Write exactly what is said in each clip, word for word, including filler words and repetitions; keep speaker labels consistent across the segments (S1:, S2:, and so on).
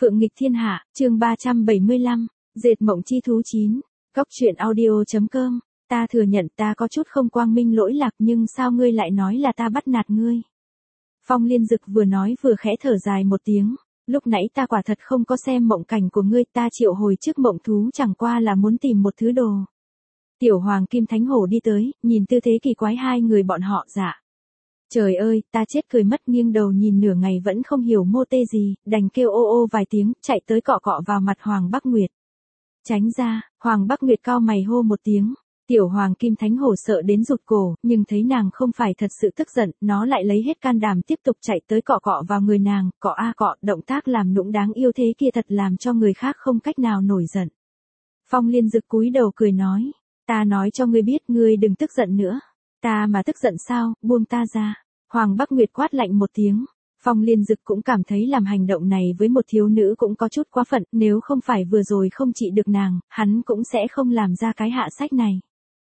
S1: Phượng nghịch thiên hạ, chương ba trăm bảy mươi lăm, dệt mộng chi thú chín, góc truyện audio.com, ta thừa nhận ta có chút không quang minh lỗi lạc nhưng sao ngươi lại nói là ta bắt nạt ngươi. Phong Liên Dực vừa nói vừa khẽ thở dài một tiếng, lúc nãy ta quả thật không có xem mộng cảnh của ngươi, ta triệu hồi trước mộng thú chẳng qua là muốn tìm một thứ đồ. Tiểu Hoàng Kim Thánh Hổ đi tới, nhìn tư thế kỳ quái hai người bọn họ dạ. Trời ơi, ta chết cười mất, nghiêng đầu nhìn nửa ngày vẫn không hiểu mô tê gì, đành kêu ô ô vài tiếng, chạy tới cọ cọ vào mặt Hoàng Bắc Nguyệt. Tránh ra, Hoàng Bắc Nguyệt cao mày hô một tiếng. Tiểu Hoàng Kim Thánh Hổ sợ đến rụt cổ, nhưng thấy nàng không phải thật sự tức giận, nó lại lấy hết can đảm tiếp tục chạy tới cọ cọ vào người nàng, cọ a cọ, động tác làm nũng đáng yêu thế kia thật làm cho người khác không cách nào nổi giận. Phong Liên Dực cúi đầu cười nói, ta nói cho ngươi biết ngươi đừng tức giận nữa. Ta mà tức giận sao, buông ta ra. Hoàng Bắc Nguyệt quát lạnh một tiếng. Phong Liên Dực cũng cảm thấy làm hành động này với một thiếu nữ cũng có chút quá phận, nếu không phải vừa rồi không trị được nàng, hắn cũng sẽ không làm ra cái hạ sách này.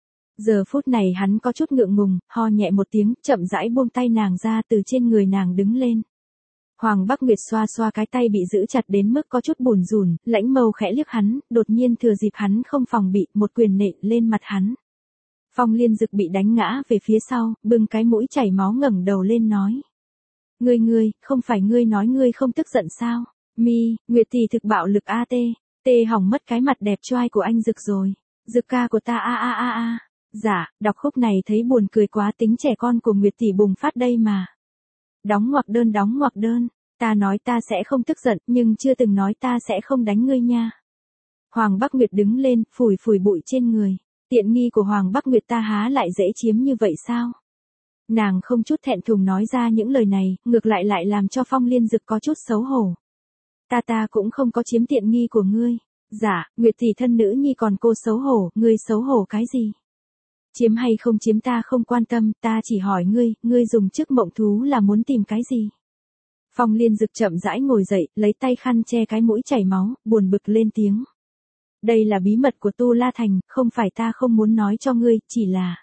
S1: Giờ phút này hắn có chút ngượng ngùng, ho nhẹ một tiếng, chậm rãi buông tay nàng ra, từ trên người nàng đứng lên. Hoàng Bắc Nguyệt xoa xoa cái tay bị giữ chặt đến mức có chút bủn rủn, lãnh mâu khẽ liếc hắn, đột nhiên thừa dịp hắn không phòng bị, một quyền nện lên mặt hắn. Phong Liên Dực bị đánh ngã về phía sau, bưng cái mũi chảy máu ngẩng đầu lên nói. Ngươi ngươi, không phải ngươi nói ngươi không tức giận sao? Mi, Nguyệt tỷ thực bạo lực a tê, tê hỏng mất cái mặt đẹp choai của anh Dực rồi. Dực ca của ta a a a a. Dạ, đọc khúc này thấy buồn cười quá, tính trẻ con của Nguyệt tỷ bùng phát đây mà. Đóng ngoặc đơn đóng ngoặc đơn, ta nói ta sẽ không tức giận, nhưng chưa từng nói ta sẽ không đánh ngươi nha. Hoàng Bắc Nguyệt đứng lên, phủi phủi bụi trên người. Tiện nghi của Hoàng Bắc Nguyệt ta há lại dễ chiếm như vậy sao? Nàng không chút thẹn thùng nói ra những lời này, ngược lại lại làm cho Phong Liên Dực có chút xấu hổ. Ta ta cũng không có chiếm tiện nghi của ngươi. Dạ, Nguyệt tỷ thân nữ nhi còn cô xấu hổ, ngươi xấu hổ cái gì? Chiếm hay không chiếm ta không quan tâm, ta chỉ hỏi ngươi, ngươi dùng chức mộng thú là muốn tìm cái gì? Phong Liên Dực chậm rãi ngồi dậy, lấy tay khăn che cái mũi chảy máu, buồn bực lên tiếng. Đây là bí mật của Tu La Thành, không phải ta không muốn nói cho ngươi, chỉ là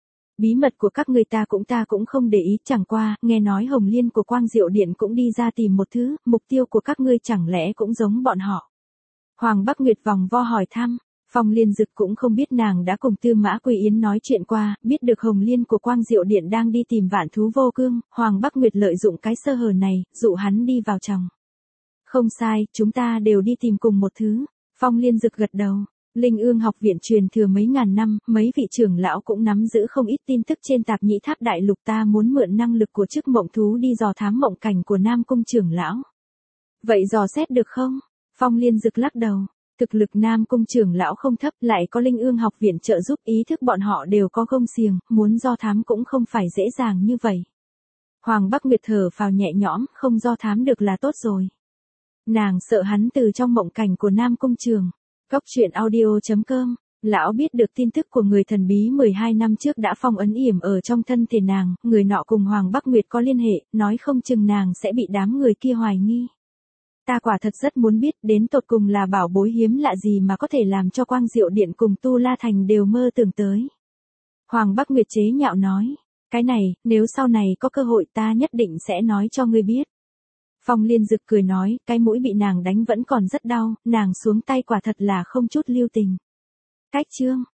S1: bí mật của các ngươi ta cũng ta cũng không để ý, chẳng qua, nghe nói Hồng Liên của Quang Diệu Điện cũng đi ra tìm một thứ, mục tiêu của các ngươi chẳng lẽ cũng giống bọn họ? Hoàng Bắc Nguyệt vòng vo hỏi thăm, Phong Liên Dực cũng không biết nàng đã cùng Tư Mã Quỳ Yến nói chuyện qua, biết được Hồng Liên của Quang Diệu Điện đang đi tìm Vạn Thú Vô Cương, Hoàng Bắc Nguyệt lợi dụng cái sơ hở này, dụ hắn đi vào trong. Không sai, chúng ta đều đi tìm cùng một thứ. Phong Liên Dực gật đầu. Linh Ương học viện truyền thừa mấy ngàn năm, mấy vị trưởng lão cũng nắm giữ không ít tin tức trên Tạp Nhĩ Tháp Đại Lục, ta muốn mượn năng lực của chức mộng thú đi dò thám mộng cảnh của Nam Cung trưởng lão. Vậy dò xét được không? Phong Liên Dực lắc đầu. Thực lực Nam Cung trưởng lão không thấp, lại có Linh Ương học viện trợ giúp, ý thức bọn họ đều có gông xiềng, muốn do thám cũng không phải dễ dàng như vậy. Hoàng Bắc Nguyệt thở phào nhẹ nhõm, không do thám được là tốt rồi. Nàng sợ hắn từ trong mộng cảnh của Nam Cung trường. Góc truyện audio.com, lão biết được tin tức của người thần bí mười hai năm trước đã phong ấn yểm ở trong thân thể nàng, người nọ cùng Hoàng Bắc Nguyệt có liên hệ, nói không chừng nàng sẽ bị đám người kia hoài nghi. Ta quả thật rất muốn biết đến tột cùng là bảo bối hiếm lạ gì mà có thể làm cho Quang Diệu Điện cùng Tu La Thành đều mơ tưởng tới. Hoàng Bắc Nguyệt chế nhạo nói, cái này, nếu sau này có cơ hội ta nhất định sẽ nói cho ngươi biết. Phong Liên Dực cười nói, cái mũi bị nàng đánh vẫn còn rất đau, nàng xuống tay quả thật là không chút lưu tình. Cách chương.